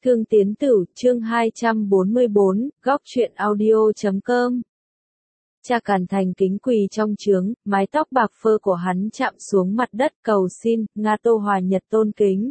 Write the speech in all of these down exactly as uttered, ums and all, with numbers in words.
Thương Tiến Tử, chương hai trăm bốn mươi bốn, góc truyện audio chấm com. Cha Càn thành kính quỳ trong chướng, mái tóc bạc phơ của hắn chạm xuống mặt đất cầu xin, Nga Tô Hòa Nhật tôn kính.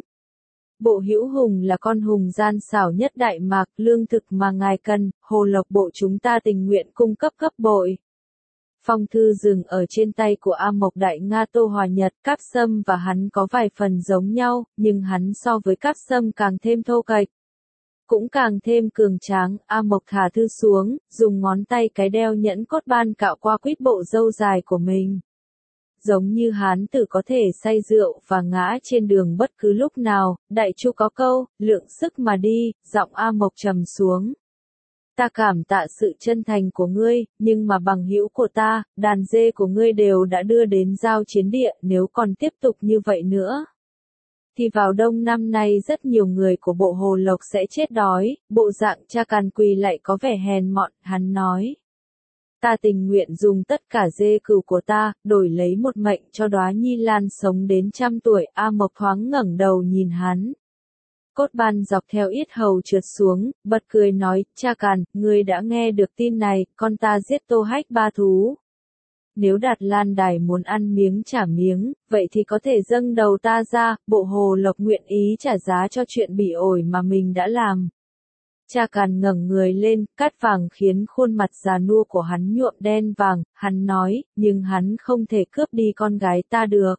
Bộ Hữu Hùng là con hùng gian xảo nhất Đại Mạc, lương thực mà ngài cần, Hồ Lộc bộ chúng ta tình nguyện cung cấp gấp bội. Phong thư dừng ở trên tay của A Mộc Đại Nga Tô Hòa Nhật, Cáp Sâm và hắn có vài phần giống nhau, nhưng hắn so với Cáp Sâm càng thêm thô kệch. Cũng càng thêm cường tráng, A Mộc thả thư xuống, dùng ngón tay cái đeo nhẫn cốt ban cạo qua quýt bộ râu dài của mình. Giống như hán tử có thể say rượu và ngã trên đường bất cứ lúc nào, đại chu có câu, lượng sức mà đi, giọng A Mộc trầm xuống. Ta cảm tạ sự chân thành của ngươi, nhưng mà bằng hữu của ta, đàn dê của ngươi đều đã đưa đến giao chiến địa, nếu còn tiếp tục như vậy nữa. Thì vào đông năm nay rất nhiều người của bộ Hồ Lộc sẽ chết đói, bộ dạng Cha Càn quỳ lại có vẻ hèn mọn, hắn nói. Ta tình nguyện dùng tất cả dê cừu của ta, đổi lấy một mệnh cho Đóa Nhi Lan sống đến trăm tuổi, A Mộc thoáng ngẩng đầu nhìn hắn. Cốt ban dọc theo yết hầu trượt xuống, bật cười nói, Cha Càn, ngươi đã nghe được tin này, con ta giết Tô Hách ba thú. Nếu Đạt Lan Đài muốn ăn miếng trả miếng, vậy thì có thể dâng đầu ta ra, bộ Hồ Lộc nguyện ý trả giá cho chuyện bỉ ổi mà mình đã làm. Cha Càn ngẩng người lên, cát vàng khiến khuôn mặt già nua của hắn nhuộm đen vàng, hắn nói, nhưng hắn không thể cướp đi con gái ta được.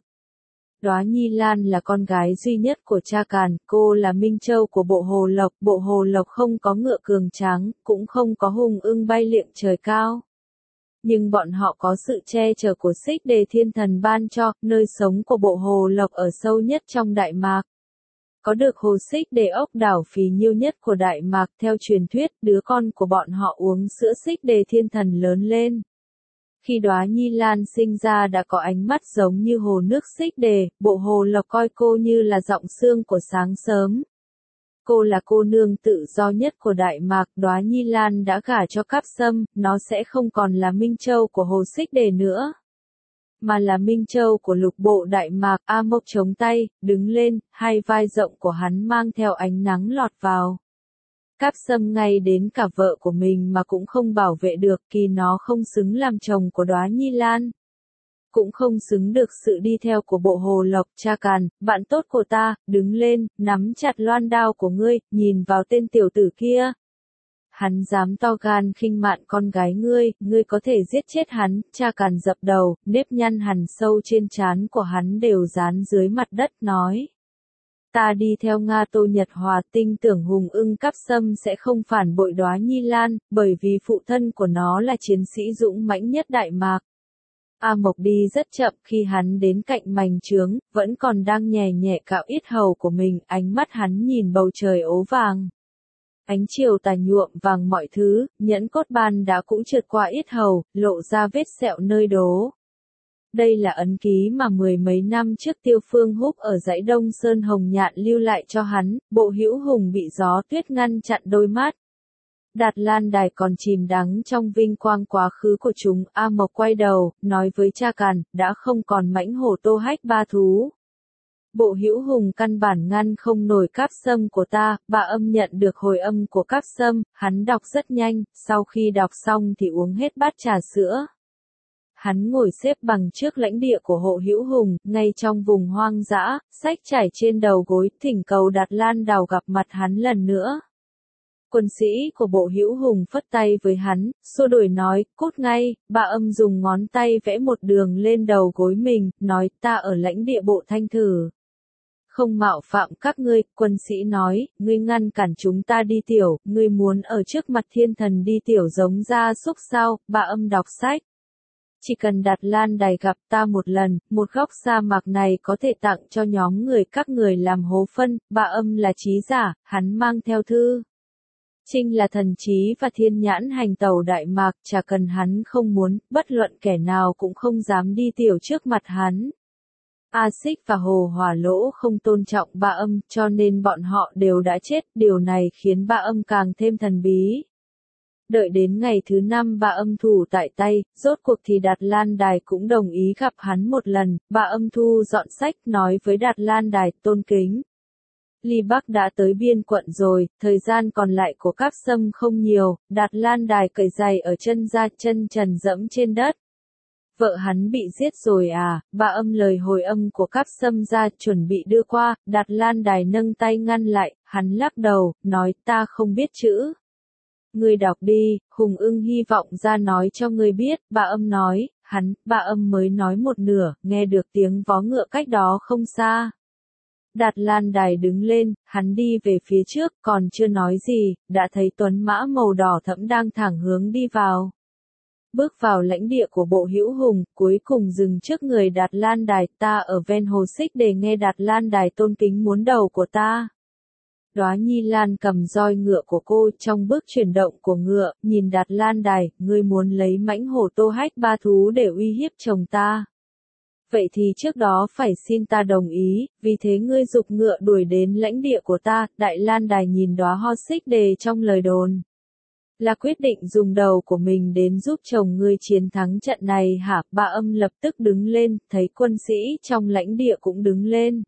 Đóa Nhi Lan là con gái duy nhất của Cha Càn, cô là Minh Châu của bộ Hồ Lộc, bộ Hồ Lộc không có ngựa cường tráng, cũng không có hùng ưng bay liệng trời cao. Nhưng bọn họ có sự che chở của Xích Đề Thiên Thần ban cho, nơi sống của bộ Hồ Lộc ở sâu nhất trong Đại Mạc. Có được hồ Xích Đề ốc đảo phì nhiêu nhất của Đại Mạc, theo truyền thuyết, đứa con của bọn họ uống sữa Xích Đề Thiên Thần lớn lên. Khi Đóa Nhi Lan sinh ra đã có ánh mắt giống như hồ nước Xích Đề, bộ Hồ Lộc coi cô như là giọng sương của sáng sớm. Cô là cô nương tự do nhất của Đại Mạc, Đóa Nhi Lan đã gả cho Cáp Sâm, nó sẽ không còn là Minh Châu của hồ Xích Đề nữa, mà là Minh Châu của lục bộ Đại Mạc. A Mộc chống tay, đứng lên, hai vai rộng của hắn mang theo ánh nắng lọt vào. Cáp Sâm ngay đến cả vợ của mình mà cũng không bảo vệ được, kỳ nó không xứng làm chồng của Đóa Nhi Lan. Cũng không xứng được sự đi theo của bộ Hồ Lộc. Cha Càn, bạn tốt của ta, đứng lên, nắm chặt loan đao của ngươi, nhìn vào tên tiểu tử kia. Hắn dám to gan khinh mạn con gái ngươi, ngươi có thể giết chết hắn. Cha Càn dập đầu, nếp nhăn hằn sâu trên trán của hắn đều dán dưới mặt đất, nói. Ta đi theo Nga Tô Nhật Hòa, tin tưởng hùng ưng Cáp Sâm sẽ không phản bội Đóa Nhi Lan, bởi vì phụ thân của nó là chiến sĩ dũng mãnh nhất Đại Mạc. A Mộc đi rất chậm, khi hắn đến cạnh mành trướng, vẫn còn đang nhẹ nhẹ cạo yết hầu của mình, ánh mắt hắn nhìn bầu trời ố vàng. Ánh chiều tà nhuộm vàng mọi thứ, nhẫn cốt ban đã cũng trượt qua yết hầu, lộ ra vết sẹo nơi đố. Đây là ấn ký mà mười mấy năm trước Tiêu Phương Húc ở dãy Đông Sơn Hồng Nhạn lưu lại cho hắn, bộ Hữu Hùng bị gió tuyết ngăn chặn đôi mắt. Đạt Lan Đài còn chìm đắm trong vinh quang quá khứ của chúng. A Mộc quay đầu, nói với Cha Càn, đã không còn mãnh hổ Tô Hách ba thú. Bộ Hữu Hùng căn bản ngăn không nổi Cáp Sâm của ta. Bà Âm nhận được hồi âm của Cáp Sâm, hắn đọc rất nhanh, sau khi đọc xong thì uống hết bát trà sữa. Hắn ngồi xếp bằng trước lãnh địa của hộ Hữu Hùng, ngay trong vùng hoang dã, sách trải trên đầu gối, thỉnh cầu Đạt Lan Đào gặp mặt hắn lần nữa. Quân sĩ của bộ Hữu Hùng phất tay với hắn, xua đuổi nói, cút ngay. Bà Âm dùng ngón tay vẽ một đường lên đầu gối mình, nói, ta ở lãnh địa bộ Thanh Thử. Không mạo phạm các ngươi. Quân sĩ nói, ngươi ngăn cản chúng ta đi tiểu, ngươi muốn ở trước mặt thiên thần đi tiểu giống gia súc sao? Bà Âm đọc sách. Chỉ cần Đạt Lan Đài gặp ta một lần, một góc sa mạc này có thể tặng cho nhóm người các người làm hố phân. Bà Âm là trí giả, hắn mang theo thư. Trinh là thần trí và thiên nhãn hành tẩu Đại Mạc, chả cần hắn không muốn, bất luận kẻ nào cũng không dám đi tiểu trước mặt hắn. A Xích và Hồ Hỏa Lỗ không tôn trọng Ba Âm, cho nên bọn họ đều đã chết, điều này khiến Ba Âm càng thêm thần bí. Đợi đến ngày thứ năm Ba Âm thủ tại tay, rốt cuộc thì Đạt Lan Đài cũng đồng ý gặp hắn một lần. Ba Âm thu dọn sách, nói với Đạt Lan Đài, tôn kính. Ly Bắc đã tới biên quận rồi, thời gian còn lại của Cáp Sâm không nhiều, Đạt Lan Đài cởi giày ở chân ra, chân trần dẫm trên đất. Vợ hắn bị giết rồi à, ba âm lời hồi âm của Cáp Sâm ra chuẩn bị đưa qua, Đạt Lan Đài nâng tay ngăn lại, hắn lắc đầu, nói ta không biết chữ. Ngươi đọc đi, Hùng Ưng hy vọng ra nói cho ngươi biết, ba âm nói, hắn, ba âm mới nói một nửa, nghe được tiếng vó ngựa cách đó không xa. Đạt Lan Đài đứng lên, hắn đi về phía trước, còn chưa nói gì, đã thấy tuấn mã màu đỏ thẫm đang thẳng hướng đi vào. Bước vào lãnh địa của Bộ Hữu Hùng, cuối cùng dừng trước người Đạt Lan Đài, ta ở ven hồ xích để nghe Đạt Lan Đài tôn kính muốn đầu của ta. Đóa Nhi Lan cầm roi ngựa của cô trong bước chuyển động của ngựa, nhìn Đạt Lan Đài, ngươi muốn lấy mãnh hổ Tô Hách Ba Thú để uy hiếp chồng ta. Vậy thì trước đó phải xin ta đồng ý, vì thế ngươi giục ngựa đuổi đến lãnh địa của ta, Đại Lan Đài nhìn đóa ho xích đề trong lời đồn. Là quyết định dùng đầu của mình đến giúp chồng ngươi chiến thắng trận này hả? Ba âm lập tức đứng lên, thấy quân sĩ trong lãnh địa cũng đứng lên.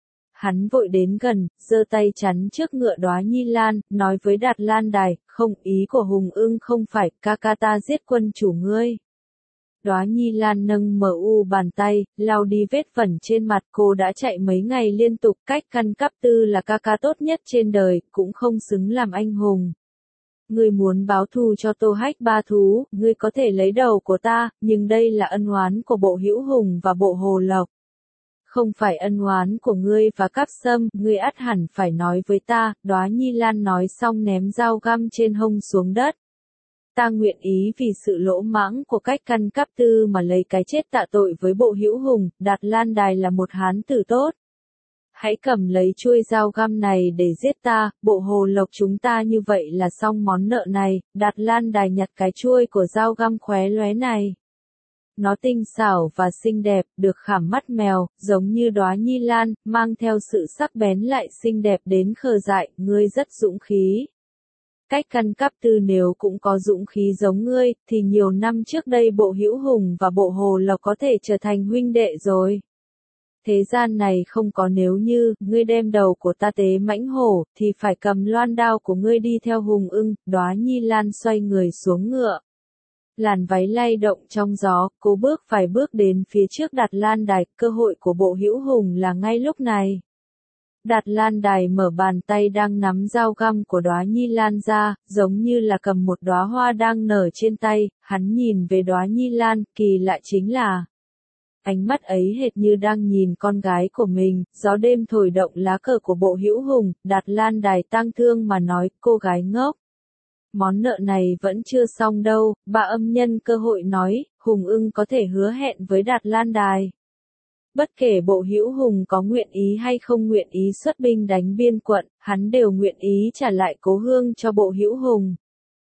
Hắn vội đến gần, giơ tay chắn trước ngựa Đóa Nhi Lan, nói với Đạt Lan Đài, không, ý của Hùng Ưng không phải, ca ca ta giết quân chủ ngươi. Đóa Nhi Lan nâng mờ u bàn tay, lau đi vết vẩn trên mặt, cô đã chạy mấy ngày liên tục, cách căn cắp tư là ca ca tốt nhất trên đời, cũng không xứng làm anh hùng. Ngươi muốn báo thù cho Tô Hách Ba Thú, ngươi có thể lấy đầu của ta, nhưng đây là ân oán của Bộ Hữu Hùng và Bộ Hồ Lộc. Không phải ân oán của ngươi và Cáp Sâm, ngươi ắt hẳn phải nói với ta, Đóa Nhi Lan nói xong ném dao găm trên hông xuống đất. Ta nguyện ý vì sự lỗ mãng của cách căn cắp tư mà lấy cái chết tạ tội với Bộ Hữu Hùng, Đạt Lan Đài là một hán tử tốt. Hãy cầm lấy chuôi dao găm này để giết ta, Bộ Hồ Lộc chúng ta như vậy là xong món nợ này, Đạt Lan Đài nhặt cái chuôi của dao găm khóe lóe này. Nó tinh xảo và xinh đẹp, được khảm mắt mèo, giống như Đóa Nhi Lan, mang theo sự sắc bén lại xinh đẹp đến khờ dại, ngươi rất dũng khí. Cách căn cắp tư nếu cũng có dũng khí giống ngươi, thì nhiều năm trước đây Bộ Hữu Hùng và Bộ Hồ Lộc có thể trở thành huynh đệ rồi. Thế gian này không có nếu như, ngươi đem đầu của ta tế mãnh hổ, thì phải cầm loan đao của ngươi đi theo Hùng Ưng. Đóa Nhi Lan xoay người xuống ngựa. Làn váy lay động trong gió, cô bước vài bước đến phía trước Đạt Lan Đài, cơ hội của Bộ Hữu Hùng là ngay lúc này. Đạt Lan Đài mở bàn tay đang nắm dao găm của Đóa Nhi Lan ra, giống như là cầm một đóa hoa đang nở trên tay, hắn nhìn về Đóa Nhi Lan, kỳ lạ chính là ánh mắt ấy hệt như đang nhìn con gái của mình, gió đêm thổi động lá cờ của Bộ Hữu Hùng, Đạt Lan Đài tang thương mà nói, cô gái ngốc. Món nợ này vẫn chưa xong đâu, bà âm nhân cơ hội nói, Hùng Ưng có thể hứa hẹn với Đạt Lan Đài. Bất kể Bộ Hữu Hùng có nguyện ý hay không nguyện ý xuất binh đánh biên quận, hắn đều nguyện ý trả lại Cố Hương cho Bộ Hữu Hùng.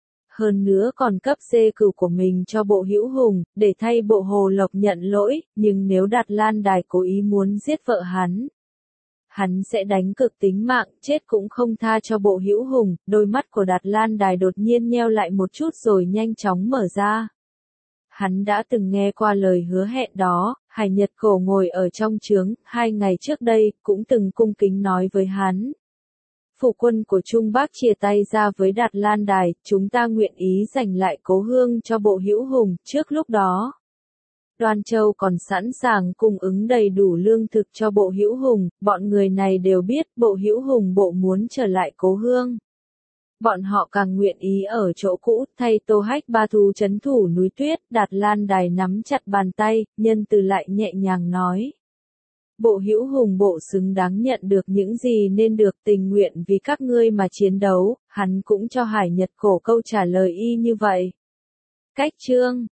Hơn nữa còn cấp dê cừu của mình cho Bộ Hữu Hùng, để thay Bộ Hồ Lộc nhận lỗi, nhưng nếu Đạt Lan Đài cố ý muốn giết vợ hắn, hắn sẽ đánh cực tính mạng, chết cũng không tha cho Bộ Hữu Hùng. Đôi mắt của Đạt Lan Đài đột nhiên nheo lại một chút rồi nhanh chóng mở ra. Hắn đã từng nghe qua lời hứa hẹn đó, Hải Nhật Cổ ngồi ở trong trướng, hai ngày trước đây, cũng từng cung kính nói với hắn. Phụ quân của Trung Bắc chia tay ra với Đạt Lan Đài, chúng ta nguyện ý giành lại Cố Hương cho Bộ Hữu Hùng, trước lúc đó. Đoan Châu còn sẵn sàng cung ứng đầy đủ lương thực cho Bộ Hữu Hùng, bọn người này đều biết Bộ Hữu Hùng bộ muốn trở lại Cố Hương. Bọn họ càng nguyện ý ở chỗ cũ, thay Tô Hách Ba Thú trấn thủ núi tuyết. Đạt Lan Đài nắm chặt bàn tay, nhân từ lại nhẹ nhàng nói. Bộ Hữu Hùng bộ xứng đáng nhận được những gì nên được, tình nguyện vì các ngươi mà chiến đấu, hắn cũng cho Hải Nhật Cổ câu trả lời y như vậy. Cách chương